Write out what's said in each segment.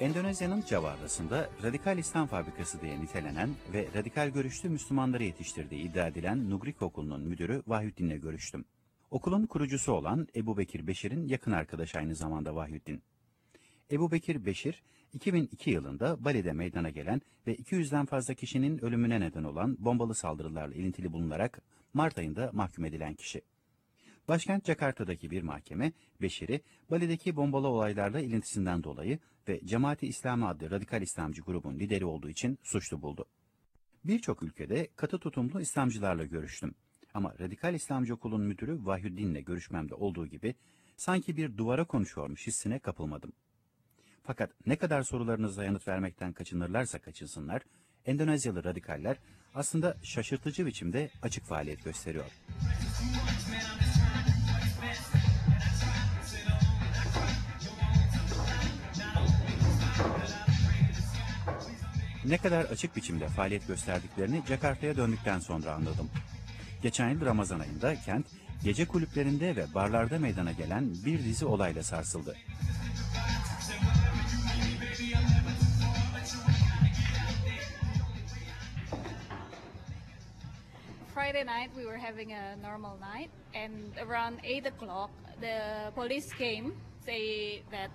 Endonezya'nın Java adasında radikal İslam fabrikası diye nitelenen ve radikal görüşlü Müslümanları yetiştirdiği iddia edilen Nugrik Okulu'nun müdürü Vahyüddin'le görüştüm. Okulun kurucusu olan Ebu Bekir Beşir'in yakın arkadaşı aynı zamanda Vahyüddin. Ebu Bekir Beşir, 2002 yılında Bali'de meydana gelen ve 200'den fazla kişinin ölümüne neden olan bombalı saldırılarla ilintili bulunarak Mart ayında mahkum edilen kişi. Başkent Jakarta'daki bir mahkeme, Beşir'i Bali'deki bombalı olaylarla ilintisinden dolayı ve Cemaat-i İslami adlı radikal İslamcı grubun lideri olduğu için suçlu buldu. Birçok ülkede katı tutumlu İslamcılarla görüştüm. Ama radikal İslamcı okulun müdürü Vahyüddin'le görüşmemde olduğu gibi sanki bir duvara konuşuyormuş hissine kapılmadım. Fakat ne kadar sorularınıza yanıt vermekten kaçınırlarsa kaçınsınlar, Endonezyalı radikaller aslında şaşırtıcı biçimde açık faaliyet gösteriyor. Ne kadar açık biçimde faaliyet gösterdiklerini Jakarta'ya döndükten sonra anladım. Geçen yıl Ramazan ayında kent, gece kulüplerinde ve barlarda meydana gelen bir dizi olayla sarsıldı. Friday night we were having a normal night, and around 8 o'clock the police came, say that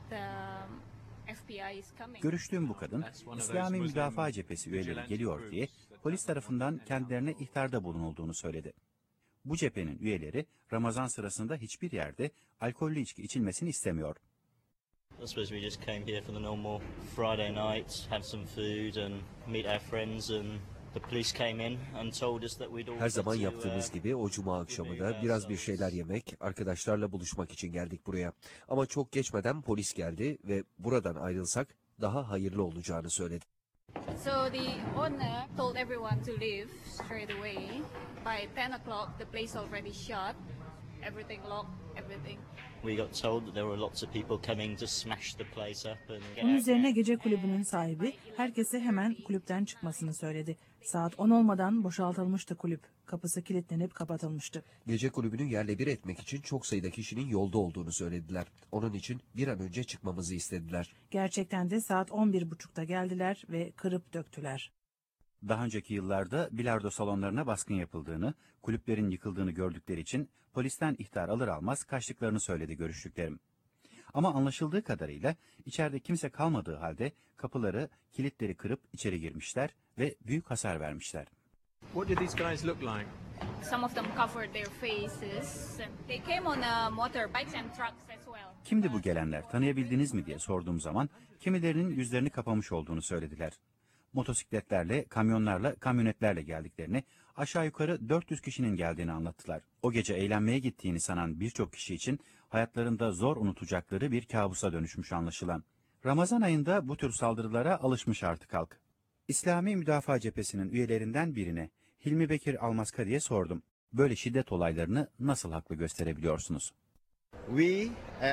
FBI is coming. Görüştüğüm bu kadın, İslami Müdafaa Cephesi üyeleri geliyor diye polis tarafından kendilerine ihtarda bulunulduğunu söyledi. Bu cephenin üyeleri Ramazan sırasında hiçbir yerde alkollü içki içilmesini istemiyor. I suppose we just came here for the normal Friday night, have some food and meet our friends, and the police came in and told us that we'd all. Her zaman yaptığımız gibi o cuma akşamı da biraz bir şeyler yemek, arkadaşlarla buluşmak için geldik buraya. Ama çok geçmeden polis geldi ve buradan ayrılsak daha hayırlı olacağını söyledi. So the owner told everyone to leave straight away. By 10 o'clock the place already shut. Everything locked, everything. We got told that there were lots of people coming to smash the place up and get Bunun out. üzerine gece kulübünün sahibi herkese hemen kulüpten çıkmasını söyledi. Saat 10 olmadan boşaltılmıştı kulüp. Kapısı kilitlenip kapatılmıştı. Gece kulübünü yerle bir etmek için çok sayıda kişinin yolda olduğunu söylediler. Onun için bir an önce çıkmamızı istediler. Gerçekten de saat 11.30'da geldiler ve kırıp döktüler. Daha önceki yıllarda bilardo salonlarına baskın yapıldığını, kulüplerin yıkıldığını gördükleri için polisten ihtar alır almaz kaçtıklarını söyledi görüştüklerim. Ama anlaşıldığı kadarıyla içeride kimse kalmadığı halde kapıları, kilitleri kırıp içeri girmişler ve büyük hasar vermişler. What did these guys look like? Some of them covered their faces. They came on motorbikes and trucks as well. Kimdi bu gelenler, tanıyabildiniz mi diye sorduğum zaman kimilerinin yüzlerini kapamış olduğunu söylediler. Motosikletlerle, kamyonlarla, kamyonetlerle geldiklerini, aşağı yukarı 400 kişinin geldiğini anlattılar. O gece eğlenmeye gittiğini sanan birçok kişi için hayatlarında zor unutacakları bir kabusa dönüşmüş anlaşılan. Ramazan ayında bu tür saldırılara alışmış artık halk. İslami Müdafaa Cephesi'nin üyelerinden birine Hilmi Bekir Almaska diye sordum. Böyle şiddet olaylarını nasıl haklı gösterebiliyorsunuz? We,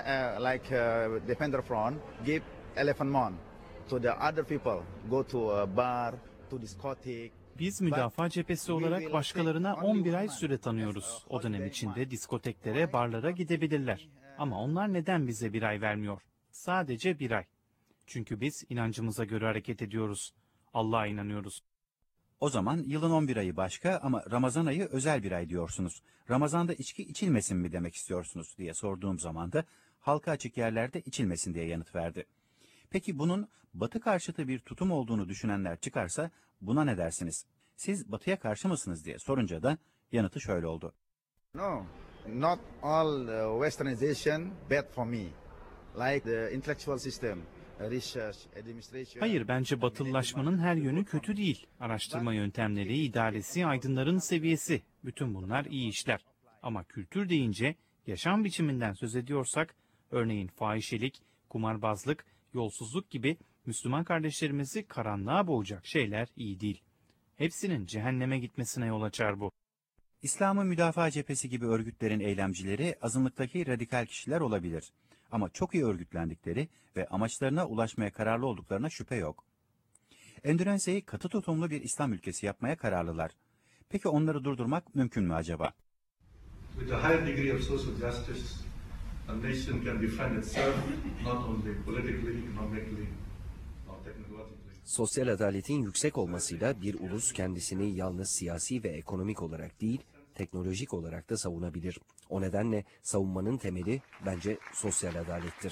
Defender Front, give 11 months to the other people, go to a bar, to discotheque. Biz müdafaa cephesi olarak başkalarına 11 ay süre tanıyoruz. O dönem içinde diskoteklere, barlara gidebilirler. Ama onlar neden bize bir ay vermiyor? Sadece bir ay. Çünkü biz inancımıza göre hareket ediyoruz. Allah'a inanıyoruz. O zaman yılın 11 ayı başka ama Ramazan ayı özel bir ay diyorsunuz. Ramazan'da içki içilmesin mi demek istiyorsunuz diye sorduğum zaman da halka açık yerlerde içilmesin diye yanıt verdi. Peki bunun Batı karşıtı bir tutum olduğunu düşünenler çıkarsa buna ne dersiniz? Siz Batı'ya karşı mısınız diye sorunca da yanıtı şöyle oldu. No, not all westernization bad for me. Like the intellectual system, research, administration. Hayır, bence batılılaşmanın her yönü kötü değil. Araştırma yöntemleri, idaresi, aydınların seviyesi. Bütün bunlar iyi işler. Ama kültür deyince yaşam biçiminden söz ediyorsak, örneğin fahişelik, kumarbazlık, yolsuzluk gibi Müslüman kardeşlerimizi karanlığa boğacak şeyler iyi değil. Hepsinin cehenneme gitmesine yol açar bu. İslam'ı Müdafaa Cephesi gibi örgütlerin eylemcileri azınlıktaki radikal kişiler olabilir. Ama çok iyi örgütlendikleri ve amaçlarına ulaşmaya kararlı olduklarına şüphe yok. Endonezya'yı katı tutumlu bir İslam ülkesi yapmaya kararlılar. Peki onları durdurmak mümkün mü acaba? With a higher degree of social justice, a nation can defend itself not only politically, economically, technologically. Sosyal adaletin yüksek olmasıyla bir ulus kendisini yalnız siyasi ve ekonomik olarak değil, teknolojik olarak da savunabilir. O nedenle savunmanın temeli bence sosyal adalettir.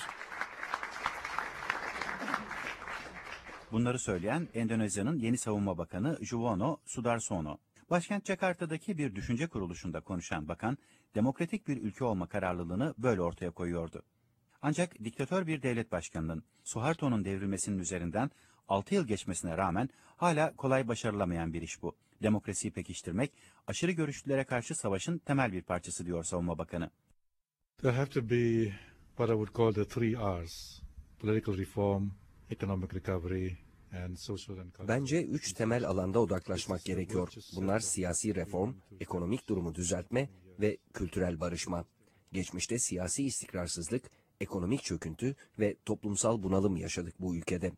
Bunları söyleyen Endonezya'nın yeni savunma bakanı Juwono Sudarsono. Başkent Jakarta'daki bir düşünce kuruluşunda konuşan bakan, demokratik bir ülke olma kararlılığını böyle ortaya koyuyordu. Ancak diktatör bir devlet başkanının Suharto'nun devrilmesinin üzerinden 6 yıl geçmesine rağmen hala kolay başarılamayan bir iş bu. Demokrasiyi pekiştirmek, aşırı görüşlülere karşı savaşın temel bir parçası diyor savunma bakanı. There have to be what I would call the 3 R's: political reform, economic recovery, and social and cultural. Bence 3 temel alanda odaklaşmak gerekiyor. Bunlar siyasi reform, ekonomik durumu düzeltme ve kültürel barışma. Geçmişte siyasi istikrarsızlık, ekonomik çöküntü ve toplumsal bunalım yaşadık bu ülkede.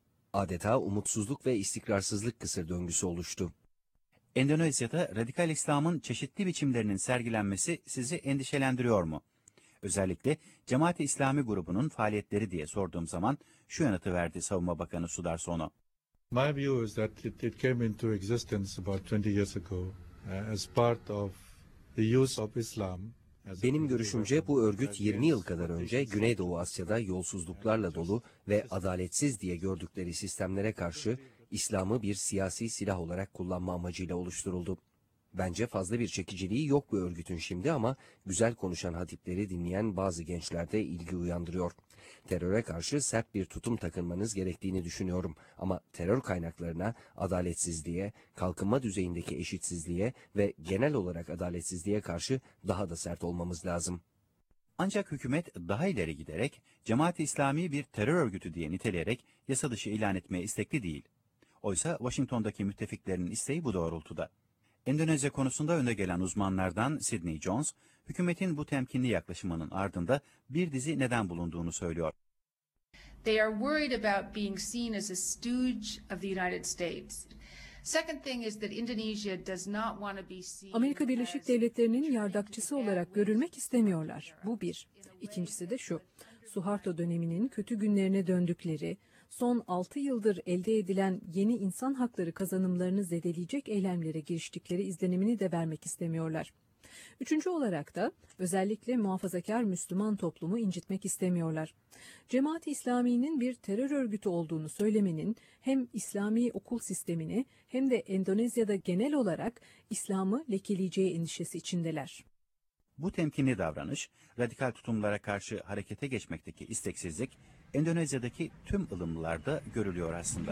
Adeta umutsuzluk ve istikrarsızlık kısır döngüsü oluştu. Endonezya'da radikal İslam'ın çeşitli biçimlerinin sergilenmesi sizi endişelendiriyor mu? Özellikle Cemaat-i İslami grubunun faaliyetleri diye sorduğum zaman şu yanıtı verdi Savunma Bakanı Sudarsono. My view is that it came into existence about 20 years ago as part of the use of Islam. Benim görüşümce bu örgüt 20 yıl kadar önce Güneydoğu Asya'da yolsuzluklarla dolu ve adaletsiz diye gördükleri sistemlere karşı İslam'ı bir siyasi silah olarak kullanma amacıyla oluşturuldu. Bence fazla bir çekiciliği yok bu örgütün şimdi ama güzel konuşan hatipleri dinleyen bazı gençlerde ilgi uyandırıyor. Teröre karşı sert bir tutum takınmanız gerektiğini düşünüyorum ama terör kaynaklarına, adaletsizliğe, kalkınma düzeyindeki eşitsizliğe ve genel olarak adaletsizliğe karşı daha da sert olmamız lazım. Ancak hükümet daha ileri giderek Cemaat-i İslami'yi bir terör örgütü diye niteleyerek yasa dışı ilan etmeye istekli değil. Oysa Washington'daki müttefiklerinin isteği bu doğrultuda. Endonezya konusunda önde gelen uzmanlardan Sidney Jones, hükümetin bu temkinli yaklaşımının ardında bir dizi neden bulunduğunu söylüyor. They are worried about being seen as a stooge of the United States. Second thing is that Indonesia does not want to be seen Amerika Birleşik Devletleri'nin yardakçısı olarak görülmek istemiyorlar. Bu bir. İkincisi de şu. Suharto döneminin kötü günlerine döndükleri, son 6 yıldır elde edilen yeni insan hakları kazanımlarını zedeleyecek eylemlere giriştikleri izlenimini de vermek istemiyorlar. Üçüncü olarak da özellikle muhafazakar Müslüman toplumu incitmek istemiyorlar. Cemaat-i İslami'nin bir terör örgütü olduğunu söylemenin hem İslami okul sistemini hem de Endonezya'da genel olarak İslam'ı lekeleyeceği endişesi içindeler. Bu temkinli davranış, radikal tutumlara karşı harekete geçmekteki isteksizlik, Endonezya'daki tüm ılımlılarda görülüyor aslında.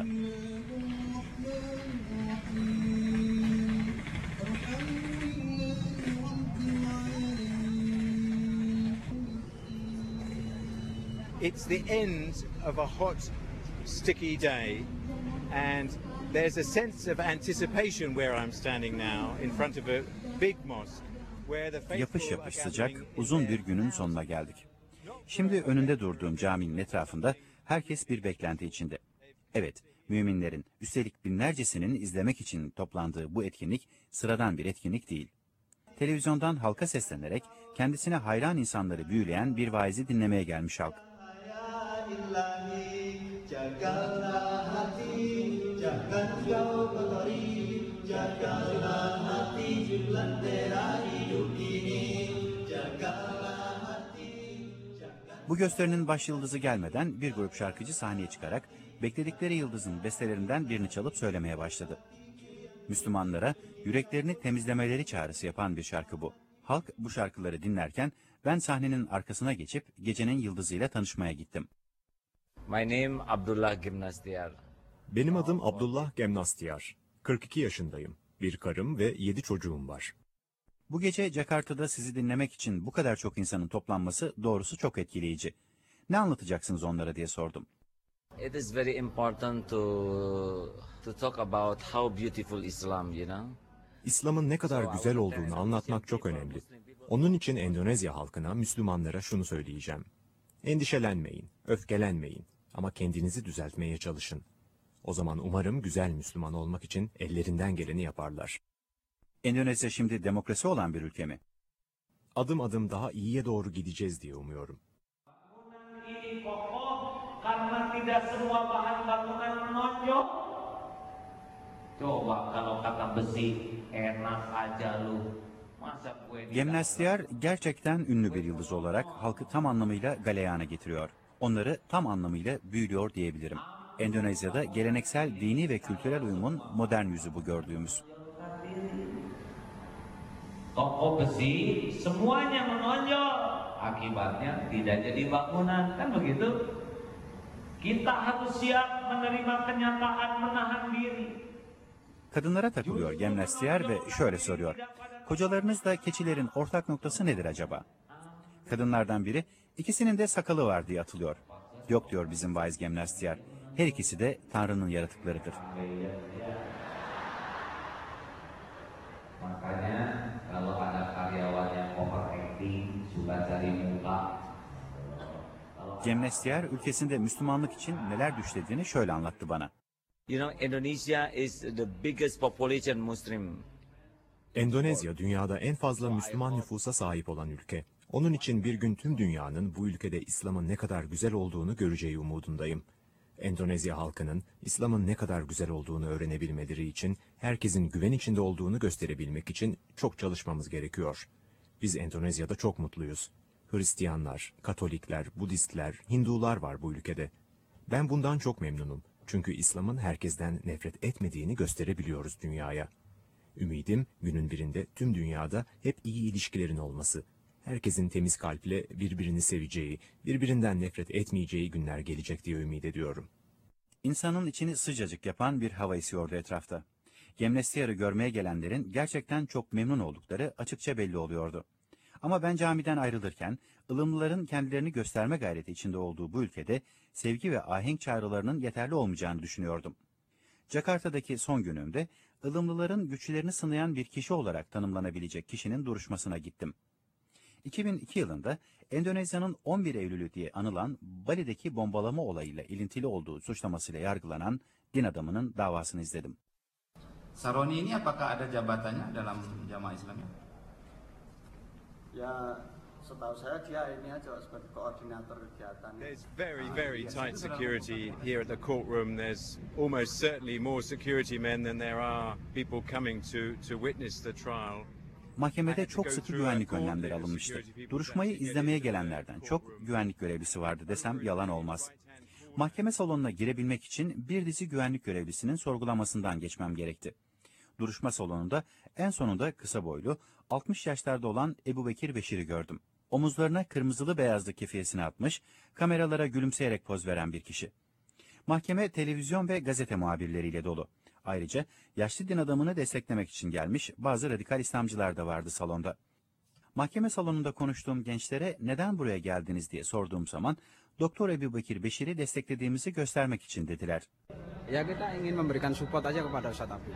It's the end of a hot, sticky day, and there's a sense of anticipation where I'm standing now in front of a big mosque. Yapış yapış sıcak, uzun bir günün sonuna geldik. Şimdi önünde durduğum caminin etrafında herkes bir beklenti içinde. Evet, müminlerin, üstelik binlercesinin izlemek için toplandığı bu etkinlik sıradan bir etkinlik değil. Televizyondan halka seslenerek kendisine hayran insanları büyüleyen bir vaizi dinlemeye gelmiş halk. Bu gösterinin başyıldızı gelmeden bir grup şarkıcı sahneye çıkarak bekledikleri yıldızın bestelerinden birini çalıp söylemeye başladı. Müslümanlara yüreklerini temizlemeleri çağrısı yapan bir şarkı bu. Halk bu şarkıları dinlerken ben sahnenin arkasına geçip gecenin yıldızıyla tanışmaya gittim. My name Abdullah Gimnastiar. Benim adım Abdullah Gemnastiar. 42 yaşındayım. Bir karım ve 7 çocuğum var. Bu gece Jakarta'da sizi dinlemek için bu kadar çok insanın toplanması doğrusu çok etkileyici. Ne anlatacaksınız onlara diye sordum. It is very important to talk about how beautiful Islam, you know. İslam'ın ne kadar güzel olduğunu anlatmak çok önemli. Onun için Endonezya halkına, Müslümanlara şunu söyleyeceğim. Endişelenmeyin, öfkelenmeyin ama kendinizi düzeltmeye çalışın. O zaman umarım güzel Müslüman olmak için ellerinden geleni yaparlar. Endonezya şimdi demokrasi olan bir ülke mi? Adım adım daha iyiye doğru gideceğiz diye umuyorum. Karena tidak semua bahan bangunan Coba kalau kata besi enak aja lu. Gimnastiyer gerçekten ünlü bir yıldız olarak halkı tam anlamıyla galeyana getiriyor. Onları tam anlamıyla büyülüyor diyebilirim. Endonezya'da geleneksel dini ve kültürel uyumun modern yüzü bu gördüğümüz. Toko besi semuanya menonjol. Akibatnya tidak jadi bangunan, kan begitu? Kita harus siap menerima kenyataan menahan diri. Kadınlara takılıyor gimnastiyer ve şöyle soruyor. Kocalarınızla keçilerin ortak noktası nedir acaba? Kadınlardan biri ikisinin de sakalı var diye atılıyor. Yok diyor bizim vaiz gimnastiyer. Her ikisi de Tanrı'nın yaratıklarıdır. Makanya kalau ada karyawan yang overacting, suka cari muka. Gimnastiyer ülkesinde Müslümanlık için neler düşlediğini şöyle anlattı bana. You know, Indonesia is the biggest population Muslim. Endonezya dünyada en fazla Müslüman nüfusa sahip olan ülke. Onun için bir gün tüm dünyanın bu ülkede İslam'ın ne kadar güzel olduğunu göreceği umudundayım. Endonezya halkının İslam'ın ne kadar güzel olduğunu öğrenebilmeleri için, herkesin güven içinde olduğunu gösterebilmek için çok çalışmamız gerekiyor. Biz Endonezya'da çok mutluyuz. Hristiyanlar, Katolikler, Budistler, Hindular var bu ülkede. Ben bundan çok memnunum. Çünkü İslam'ın herkesten nefret etmediğini gösterebiliyoruz dünyaya. Ümidim günün birinde tüm dünyada hep iyi ilişkilerin olması. Herkesin temiz kalple birbirini seveceği, birbirinden nefret etmeyeceği günler gelecek diye ümit ediyorum. İnsanın içini sıcacık yapan bir hava esiyordu etrafta. Gimnastiyer'i görmeye gelenlerin gerçekten çok memnun oldukları açıkça belli oluyordu. Ama ben camiden ayrılırken ılımlıların kendilerini gösterme gayreti içinde olduğu bu ülkede sevgi ve ahenk çağrılarının yeterli olmayacağını düşünüyordum. Jakarta'daki son günümde ılımlıların güçlerini sınayan bir kişi olarak tanımlanabilecek kişinin duruşmasına gittim. 2002 yılında Endonezya'nın 11 Eylül'ü diye anılan Bali'deki bombalama olayıyla ilintili olduğu suçlamasıyla yargılanan din adamının davasını izledim. Saroni ini apakah ada jabatannya dalam jamaah Islam? Ya, setahu saya dia ini aja sebagai koordinator kegiatan. There's very tight security here at the courtroom. There's almost certainly more security men than there are people coming to witness the trial. Mahkemede çok sıkı güvenlik önlemleri alınmıştı. Duruşmayı izlemeye gelenlerden çok güvenlik görevlisi vardı desem yalan olmaz. Mahkeme salonuna girebilmek için bir dizi güvenlik görevlisinin sorgulamasından geçmem gerekti. Duruşma salonunda en sonunda kısa boylu, 60 yaşlarda olan Ebubekir Beşir'i gördüm. Omuzlarına kırmızılı beyazlı kefiyesini atmış, kameralara gülümseyerek poz veren bir kişi. Mahkeme televizyon ve gazete muhabirleriyle dolu. Ayrıca yaşlı din adamını desteklemek için gelmiş bazı radikal İslamcılar da vardı salonda. Mahkeme salonunda konuştuğum gençlere neden buraya geldiniz diye sorduğum zaman Doktor Ebubekir Beşir'i desteklediğimizi göstermek için dediler. Ya kita ingin memberikan support aja kepada Ustaz Abu.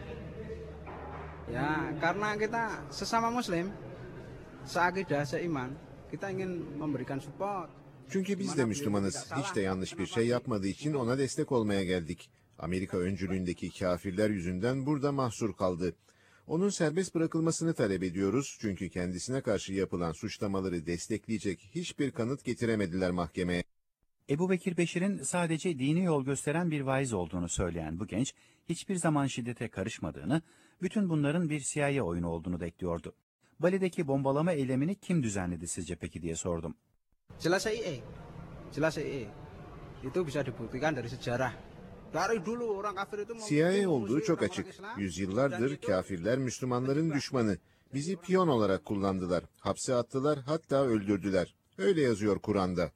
Ya karena kita sesama Muslim, seakidah, seiman, kita ingin memberikan support. Çünkü biz de Müslümanız. Hiç de yanlış bir şey yapmadığı için ona destek olmaya geldik. Amerika öncülüğündeki kafirler yüzünden burada mahsur kaldı. Onun serbest bırakılmasını talep ediyoruz çünkü kendisine karşı yapılan suçlamaları destekleyecek hiçbir kanıt getiremediler mahkemeye. Ebubekir Beşir'in sadece dini yol gösteren bir vaiz olduğunu söyleyen bu genç, hiçbir zaman şiddete karışmadığını, bütün bunların bir CIA oyunu olduğunu da ekliyordu. Bali'deki bombalama eylemini kim düzenledi sizce peki diye sordum. Jelas CIA. Jelas CIA. Itu bisa dibuktikan dari sejarah. CIA olduğu çok açık. Yüzyıllardır kafirler Müslümanların düşmanı. Bizi piyon olarak kullandılar. Hapse attılar, hatta öldürdüler. Öyle yazıyor Kur'an'da.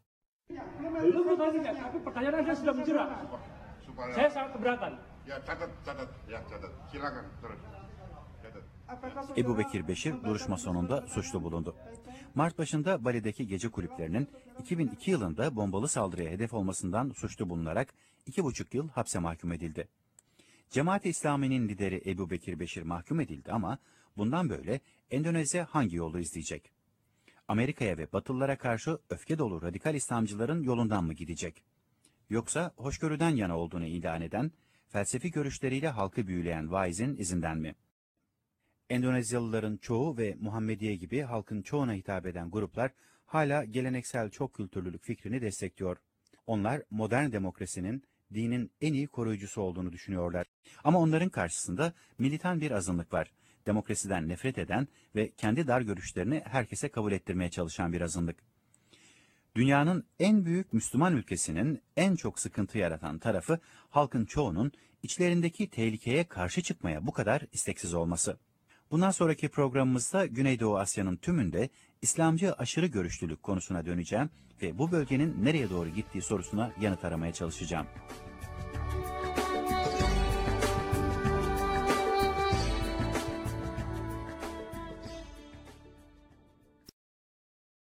Ebubekir Beşir duruşma sonunda suçlu bulundu. Mart başında Bali'deki gece kulüplerinin 2002 yılında bombalı saldırıya hedef olmasından suçlu bulunarak 2,5 yıl hapse mahkum edildi. Cemaat-i İslami'nin lideri Ebubekir Beşir mahkum edildi ama bundan böyle Endonezya hangi yolu izleyecek? Amerika'ya ve Batılılara karşı öfke dolu radikal İslamcıların yolundan mı gidecek? Yoksa hoşgörüden yana olduğunu ilan eden, felsefi görüşleriyle halkı büyüleyen vaizin izinden mi? Endonezyalıların çoğu ve Muhammediye gibi halkın çoğuna hitap eden gruplar hala geleneksel çok kültürlülük fikrini destekliyor. Onlar modern demokrasinin dinin en iyi koruyucusu olduğunu düşünüyorlar. Ama onların karşısında militan bir azınlık var. Demokrasiden nefret eden ve kendi dar görüşlerini herkese kabul ettirmeye çalışan bir azınlık. Dünyanın en büyük Müslüman ülkesinin en çok sıkıntı yaratan tarafı halkın çoğunun içlerindeki tehlikeye karşı çıkmaya bu kadar isteksiz olması. Bundan sonraki programımızda Güneydoğu Asya'nın tümünde İslamcı aşırı görüşlülük konusuna döneceğim ve bu bölgenin nereye doğru gittiği sorusuna yanıt aramaya çalışacağım.